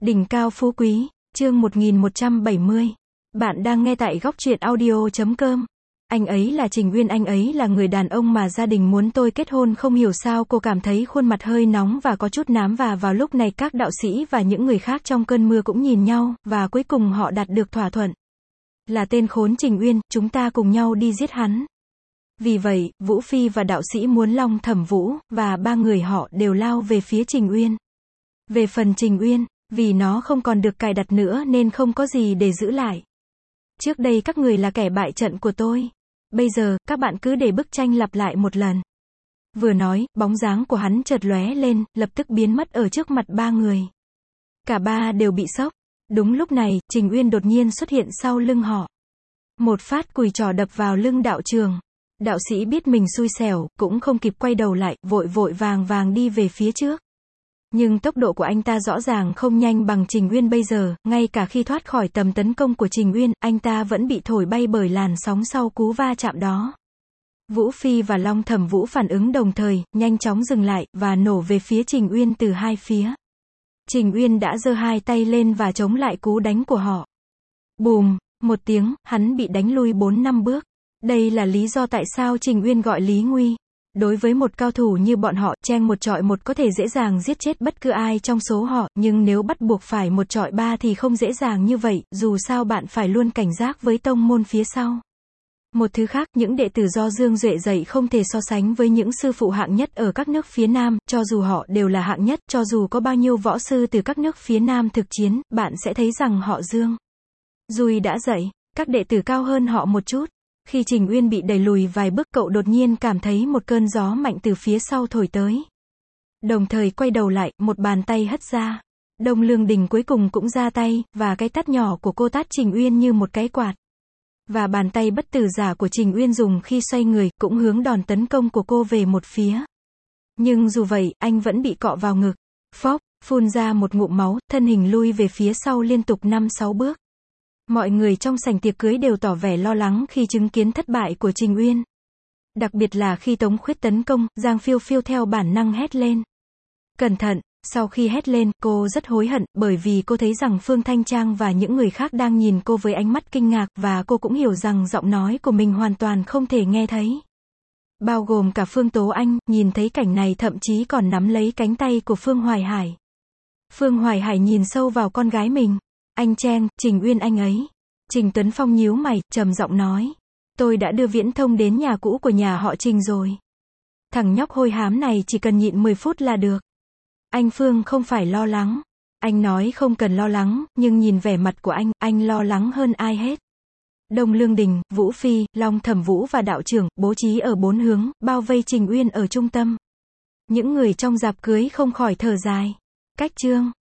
Đỉnh cao phú quý, chương 1170. Bạn đang nghe tại góc truyện audio.com. Anh ấy là Trình Uyên, anh ấy là người đàn ông mà gia đình muốn tôi kết hôn. Không hiểu sao cô cảm thấy khuôn mặt hơi nóng và có chút nám, và vào lúc này các đạo sĩ và những người khác trong cơn mưa cũng nhìn nhau, và cuối cùng họ đạt được thỏa thuận. Là tên khốn Trình Uyên, chúng ta cùng nhau đi giết hắn. Vì vậy, Vũ Phi và đạo sĩ muốn Long Thẩm Vũ, và ba người họ đều lao về phía Trình Uyên. Về phần Trình Uyên, vì nó không còn được cài đặt nữa nên không có gì để giữ lại. Trước đây các người là kẻ bại trận của tôi. Bây giờ, các bạn cứ để bức tranh lặp lại một lần. Vừa nói, bóng dáng của hắn chợt lóe lên, lập tức biến mất ở trước mặt ba người. Cả ba đều bị sốc. Đúng lúc này, Trình Uyên đột nhiên xuất hiện sau lưng họ. Một phát cùi trỏ đập vào lưng đạo trường. Đạo sĩ biết mình xui xẻo, cũng không kịp quay đầu lại, vội vội vàng vàng đi về phía trước. Nhưng tốc độ của anh ta rõ ràng không nhanh bằng Trình Uyên bây giờ, ngay cả khi thoát khỏi tầm tấn công của Trình Uyên, anh ta vẫn bị thổi bay bởi làn sóng sau cú va chạm đó. Vũ Phi và Long Thẩm Vũ phản ứng đồng thời, nhanh chóng dừng lại, và nổ về phía Trình Uyên từ hai phía. Trình Uyên đã giơ hai tay lên và chống lại cú đánh của họ. Bùm, một tiếng, hắn bị đánh lui 4-5 bước. Đây là lý do tại sao Trình Uyên gọi Lý Nguy. Đối với một cao thủ như bọn họ, chen một chọi một có thể dễ dàng giết chết bất cứ ai trong số họ, nhưng nếu bắt buộc phải một chọi ba thì không dễ dàng như vậy, dù sao bạn phải luôn cảnh giác với tông môn phía sau. Một thứ khác, những đệ tử do Dương Duệ dạy không thể so sánh với những sư phụ hạng nhất ở các nước phía Nam, cho dù họ đều là hạng nhất, cho dù có bao nhiêu võ sư từ các nước phía Nam thực chiến, bạn sẽ thấy rằng họ Dương Duy đã dạy các đệ tử cao hơn họ một chút. Khi Trình Uyên bị đẩy lùi vài bước, cậu đột nhiên cảm thấy một cơn gió mạnh từ phía sau thổi tới. Đồng thời quay đầu lại, một bàn tay hất ra. Đông Lương Đình cuối cùng cũng ra tay, và cái tát nhỏ của cô tát Trình Uyên như một cái quạt. Và bàn tay bất tử giả của Trình Uyên dùng khi xoay người, cũng hướng đòn tấn công của cô về một phía. Nhưng dù vậy, anh vẫn bị cọ vào ngực. Phốc, phun ra một ngụm máu, thân hình lui về phía sau liên tục 5-6 bước. Mọi người trong sảnh tiệc cưới đều tỏ vẻ lo lắng khi chứng kiến thất bại của Trình Uyên. Đặc biệt là khi Tống Khuyết tấn công, Giang Phiêu Phiêu theo bản năng hét lên. Cẩn thận! Sau khi hét lên, cô rất hối hận, bởi vì cô thấy rằng Phương Thanh Trang và những người khác đang nhìn cô với ánh mắt kinh ngạc, và cô cũng hiểu rằng giọng nói của mình hoàn toàn không thể nghe thấy. Bao gồm cả Phương Tố Anh, nhìn thấy cảnh này thậm chí còn nắm lấy cánh tay của Phương Hoài Hải. Phương Hoài Hải nhìn sâu vào con gái mình. Anh Trang, Trình Uyên anh ấy. Trình Tuấn Phong nhíu mày, trầm giọng nói. Tôi đã đưa viễn thông đến nhà cũ của nhà họ Trình rồi. Thằng nhóc hôi hám này chỉ cần nhịn 10 phút là được. Anh Phương không phải lo lắng. Anh nói không cần lo lắng, nhưng nhìn vẻ mặt của anh lo lắng hơn ai hết. Đông Lương Đình, Vũ Phi, Long Thẩm Vũ và đạo trưởng, bố trí ở 4 hướng, bao vây Trình Uyên ở trung tâm. Những người trong rạp cưới không khỏi thở dài. Cách chương